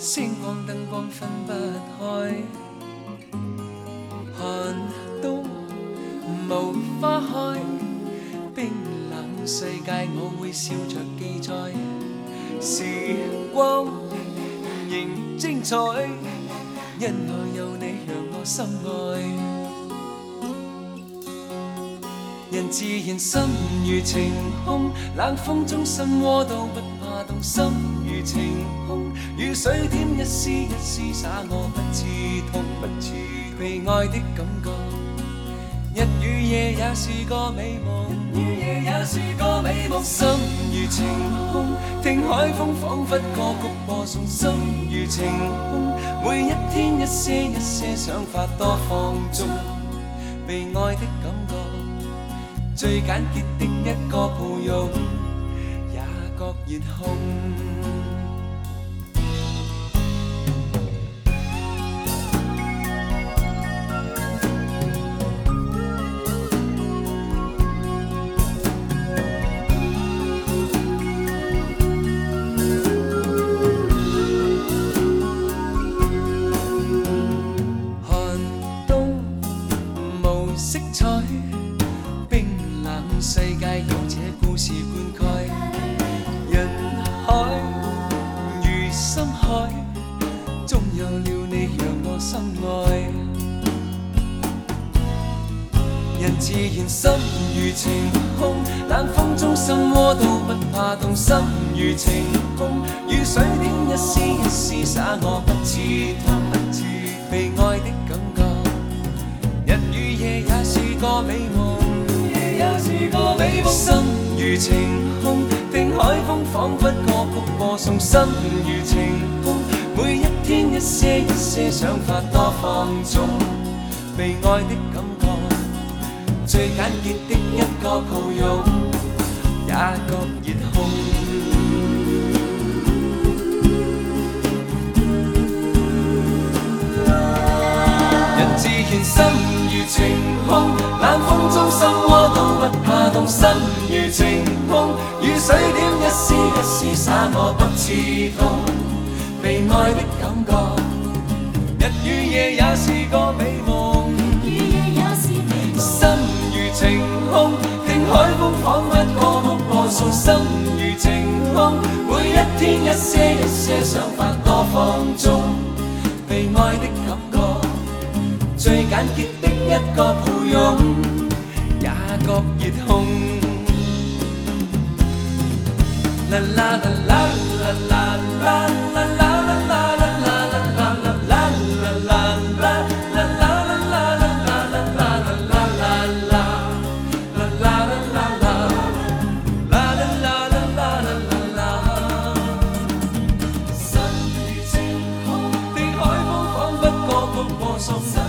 星光燈光分不開，寒冬無花開，冰冷世界我會笑着記載，時光仍精彩，因愛有你讓我心愛。人自然心如晴空，冷風中心窩都不怕凍，心如晴空，雨水點一絲一絲灑我不知痛，被愛的感覺，日與夜也是個美夢，心如晴空，聽海風彷彿歌曲播送，心如晴空，每一天一些一些想法多放縱，被愛的感覺。最簡潔的一個抱擁，也覺熱烘。寒冬無色彩。世界有這故事灌溉，人海如深海，終有了你讓我心愛。人自然心如晴空，冷風中心窩都不怕凍，心如晴空，雨水點一絲一絲灑我不知痛，被愛的感覺，日與夜也是個美夢。心如晴空，聽海風彷彿歌曲播送，心如晴空，每一天一些一些想法多放縱，被愛的感覺，最簡潔的一個抱擁，也覺熱烘。人自然心如晴空，冷風中心窩都不怕凍，心如晴空，雨水點一絲一絲灑我不知痛，被愛的感覺，日與夜也是個美夢，心如晴空，聽海風彷彿歌曲播送，心如晴空，每一天一些一些想法多放縱，被愛的感覺，最簡潔的一個抱擁，也覺熱烘。啦啦啦啦啦啦啦啦啦啦啦啦啦心如晴空，聽海風彷彿歌曲播送。